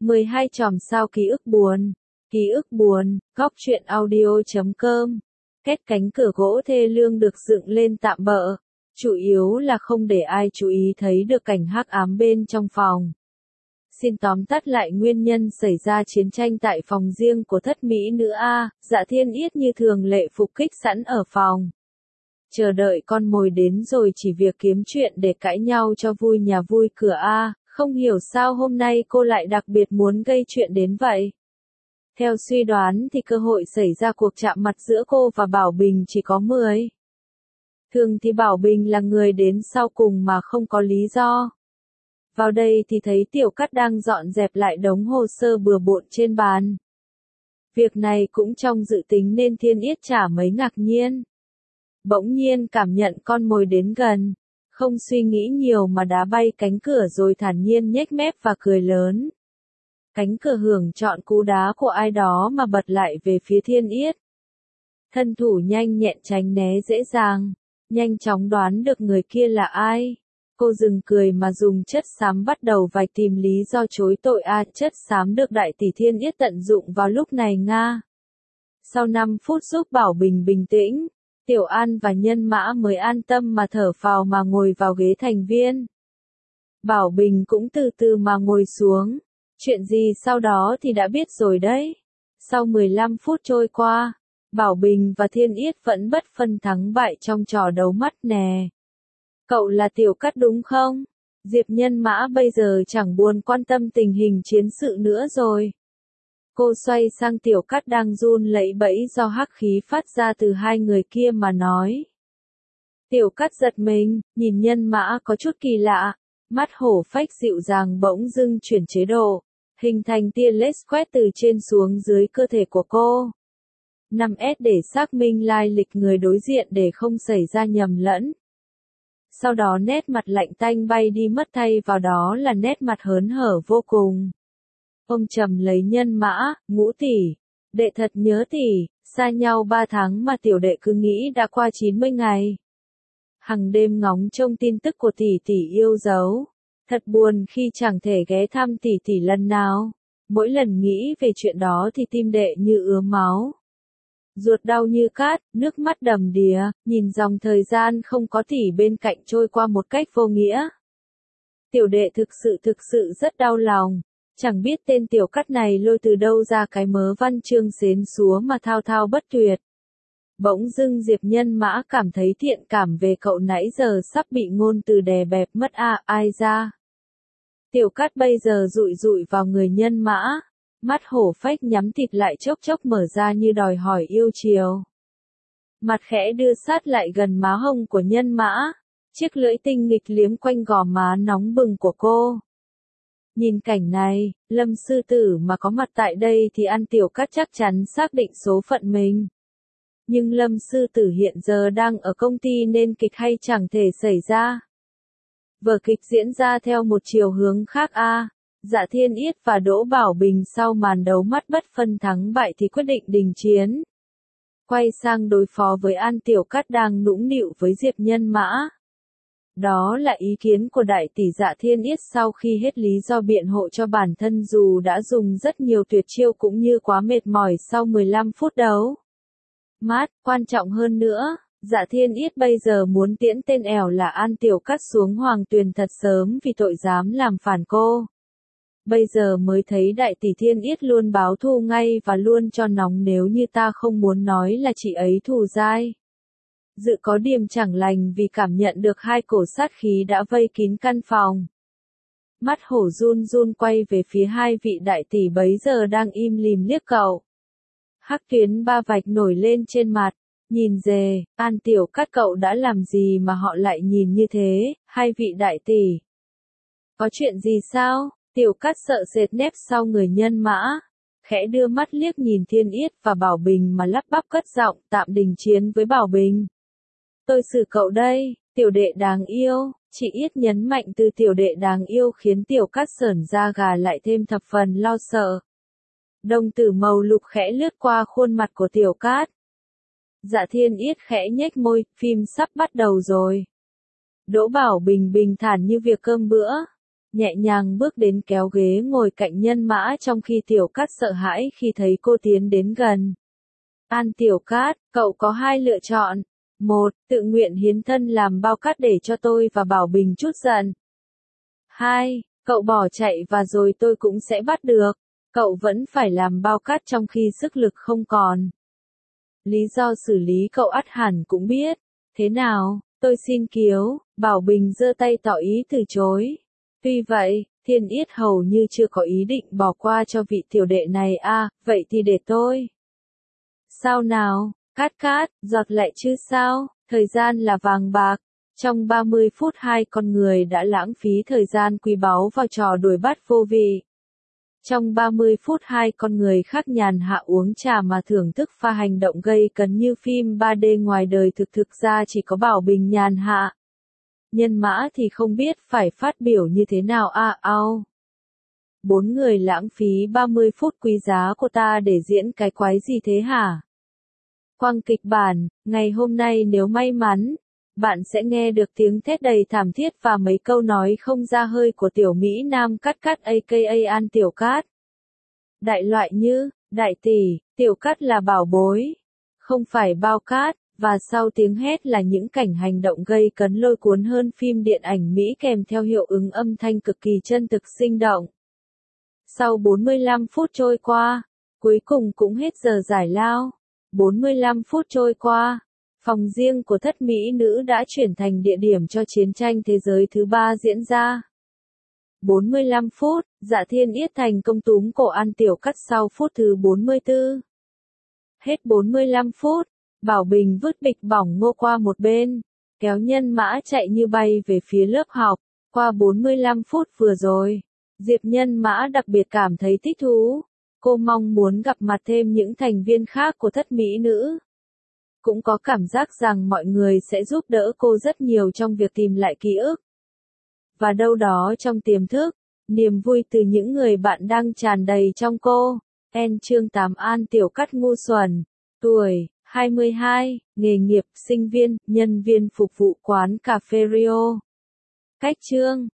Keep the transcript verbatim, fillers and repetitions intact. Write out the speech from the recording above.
mười hai chòm sao ký ức buồn. Ký ức buồn, góc truyện audio chấm com. Két cánh cửa gỗ thê lương được dựng lên tạm bợ, chủ yếu là không để ai chú ý thấy được cảnh hắc ám bên trong phòng. Xin tóm tắt lại nguyên nhân xảy ra chiến tranh tại phòng riêng của thất mỹ nữ A, Dạ Thiên Yết như thường lệ phục kích sẵn ở phòng. Chờ đợi con mồi đến rồi chỉ việc kiếm chuyện để cãi nhau cho vui nhà vui cửa A, không hiểu sao hôm nay cô lại đặc biệt muốn gây chuyện đến vậy. Theo suy đoán thì cơ hội xảy ra cuộc chạm mặt giữa cô và Bảo Bình chỉ có mười. Thường thì Bảo Bình là người đến sau cùng mà không có lý do. Vào đây thì thấy Tiểu Cát đang dọn dẹp lại đống hồ sơ bừa bộn trên bàn. Việc này cũng trong dự tính nên Thiên Yết chả mấy ngạc nhiên. Bỗng nhiên cảm nhận con mồi đến gần, không suy nghĩ nhiều mà đá bay cánh cửa rồi thản nhiên nhếch mép và cười lớn. Cánh cửa hưởng trọn cú đá của ai đó mà bật lại về phía Thiên Yết. Thân thủ nhanh nhẹn tránh né dễ dàng, nhanh chóng đoán được người kia là ai. Cô dừng cười mà dùng chất xám bắt đầu vạch tìm lý do chối tội a à, chất xám được đại tỷ Thiên Yết tận dụng vào lúc này nga. Sau năm phút giúp Bảo Bình bình tĩnh, Tiểu An và Nhân Mã mới an tâm mà thở phào mà ngồi vào ghế thành viên. Bảo Bình cũng từ từ mà ngồi xuống. Chuyện gì sau đó thì đã biết rồi đấy. Sau mười lăm phút trôi qua, Bảo Bình và Thiên Yết vẫn bất phân thắng bại trong trò đấu mắt nè. Cậu là Tiểu Cát đúng không? Diệp Nhân Mã bây giờ chẳng buồn quan tâm tình hình chiến sự nữa rồi. Cô xoay sang Tiểu Cát đang run lẩy bẩy do hắc khí phát ra từ hai người kia mà nói. Tiểu Cát giật mình, nhìn Nhân Mã có chút kỳ lạ, mắt hổ phách dịu dàng bỗng dưng chuyển chế độ, hình thành tia laser quét từ trên xuống dưới cơ thể của cô. năm S để xác minh lai lịch người đối diện để không xảy ra nhầm lẫn. Sau đó nét mặt lạnh tanh bay đi mất thay vào đó là nét mặt hớn hở vô cùng. Ông trầm lấy Nhân Mã, Ngũ tỷ, đệ thật nhớ tỷ, xa nhau ba tháng mà tiểu đệ cứ nghĩ đã qua chín mươi ngày. Hằng đêm ngóng trông tin tức của tỷ tỷ yêu dấu. Thật buồn khi chẳng thể ghé thăm tỷ tỷ lần nào. Mỗi lần nghĩ về chuyện đó thì tim đệ như ứa máu. Ruột đau như cát, nước mắt đầm đìa, nhìn dòng thời gian không có tỷ bên cạnh trôi qua một cách vô nghĩa. Tiểu đệ thực sự thực sự rất đau lòng. Chẳng biết tên Tiểu Cát này lôi từ đâu ra cái mớ văn chương xến xúa mà thao thao bất tuyệt. Bỗng dưng Diệp Nhân Mã cảm thấy thiện cảm về cậu nãy giờ sắp bị ngôn từ đè bẹp mất a à, ai ra. Tiểu Cát bây giờ dụi dụi vào người Nhân Mã, mắt hổ phách nhắm thịt lại chốc chốc mở ra như đòi hỏi yêu chiều. Mặt khẽ đưa sát lại gần má hông của Nhân Mã, chiếc lưỡi tinh nghịch liếm quanh gò má nóng bừng của cô. Nhìn cảnh này, Lâm sư tử mà có mặt tại đây thì ăn Tiểu Cát chắc chắn xác định số phận mình. Nhưng Lâm sư tử hiện giờ đang ở công ty nên kịch hay chẳng thể xảy ra. Vở kịch diễn ra theo một chiều hướng khác a. À, Dạ Thiên Yết và Đỗ Bảo Bình sau màn đấu mắt bất phân thắng bại thì quyết định đình chiến. Quay sang đối phó với An Tiểu Cát đang nũng nịu với Diệp Nhân Mã. Đó là ý kiến của đại tỷ Dạ Thiên Yết sau khi hết lý do biện hộ cho bản thân dù đã dùng rất nhiều tuyệt chiêu cũng như quá mệt mỏi sau mười lăm phút đấu. Mát, quan trọng hơn nữa, Dạ Thiên Yết bây giờ muốn tiễn tên ẻo là An Tiểu Cát xuống hoàng tuyền thật sớm vì tội dám làm phản cô. Bây giờ mới thấy đại tỷ Thiên Yết luôn báo thù ngay và luôn cho nóng nếu như ta không muốn nói là chị ấy thù dai. Dự có điểm chẳng lành vì cảm nhận được hai cổ sát khí đã vây kín căn phòng. Mắt hổ run run quay về phía hai vị đại tỷ bấy giờ đang im lìm liếc cậu. Hắc tuyến ba vạch nổi lên trên mặt, nhìn dề, An Tiểu Cát cậu đã làm gì mà họ lại nhìn như thế, hai vị đại tỷ. Có chuyện gì sao? Tiểu Cát sợ sệt nép sau người Nhân Mã, khẽ đưa mắt liếc nhìn Thiên Yết và Bảo Bình mà lắp bắp cất giọng tạm đình chiến với Bảo Bình. Tôi xử cậu đây, tiểu đệ đáng yêu, chị Yết nhấn mạnh từ tiểu đệ đáng yêu khiến Tiểu Cát sởn da gà lại thêm thập phần lo sợ. Đồng tử màu lục khẽ lướt qua khuôn mặt của Tiểu Cát. Dạ Thiên Yết khẽ nhếch môi, phim sắp bắt đầu rồi. Đỗ Bảo Bình bình thản như việc cơm bữa. nhẹ nhàng bước đến kéo ghế ngồi cạnh Nhân Mã trong khi Tiểu Cát sợ hãi khi thấy cô tiến đến gần. An Tiểu Cát, cậu có hai lựa chọn. Một, tự nguyện hiến thân làm bao cát để cho tôi và Bảo Bình chút giận. Hai, cậu bỏ chạy và rồi tôi cũng sẽ bắt được. Cậu vẫn phải làm bao cát trong khi sức lực không còn. Lý do xử lý cậu ắt hẳn cũng biết. Thế nào, tôi xin kiếu, Bảo Bình giơ tay tỏ ý từ chối. Tuy vậy, Thiên Yết hầu như chưa có ý định bỏ qua cho vị tiểu đệ này à, vậy thì để tôi. Sao nào, Cát Cát, giọt lệ chứ sao, thời gian là vàng bạc. Trong ba mươi phút hai con người đã lãng phí thời gian quý báu vào trò đuổi bắt vô vị. Trong ba mươi phút hai con người khác nhàn hạ uống trà mà thưởng thức pha hành động gây cấn như phim ba D ngoài đời thực thực ra chỉ có Bảo Bình nhàn hạ. Nhân Mã thì không biết phải phát biểu như thế nào à ao. Bốn người lãng phí ba mươi phút quý giá của ta để diễn cái quái gì thế hả? Quang kịch bản, ngày hôm nay nếu may mắn, bạn sẽ nghe được tiếng thét đầy thảm thiết và mấy câu nói không ra hơi của tiểu Mỹ Nam Cát Cát aka An Tiểu Cát. Đại loại như, đại tỷ, Tiểu Cát là bảo bối, không phải bao cát, và sau tiếng hét là những cảnh hành động gây cấn lôi cuốn hơn phim điện ảnh Mỹ kèm theo hiệu ứng âm thanh cực kỳ chân thực sinh động. Sau bốn mươi lăm phút trôi qua, cuối cùng cũng hết giờ giải lao. bốn mươi lăm phút trôi qua, phòng riêng của thất mỹ nữ đã chuyển thành địa điểm cho chiến tranh thế giới thứ ba diễn ra. bốn mươi lăm phút, Dạ Thiên Yết thành công túm cổ An Tiểu Cát sau phút thứ bốn mươi tư. Hết bốn mươi lăm phút, Bảo Bình vứt bịch bỏng ngô qua một bên, kéo Nhân Mã chạy như bay về phía lớp học. Qua bốn mươi lăm phút vừa rồi, Diệp Nhân Mã đặc biệt cảm thấy thích thú. Cô mong muốn gặp mặt thêm những thành viên khác của thất mỹ nữ. Cũng có cảm giác rằng mọi người sẽ giúp đỡ cô rất nhiều trong việc tìm lại ký ức. Và đâu đó trong tiềm thức, niềm vui từ những người bạn đang tràn đầy trong cô. En chương tám An Tiểu Cát ngu xuẩn. Tuổi, hai mươi hai, nghề nghiệp, sinh viên, nhân viên phục vụ quán cà phê Rio. Cách chương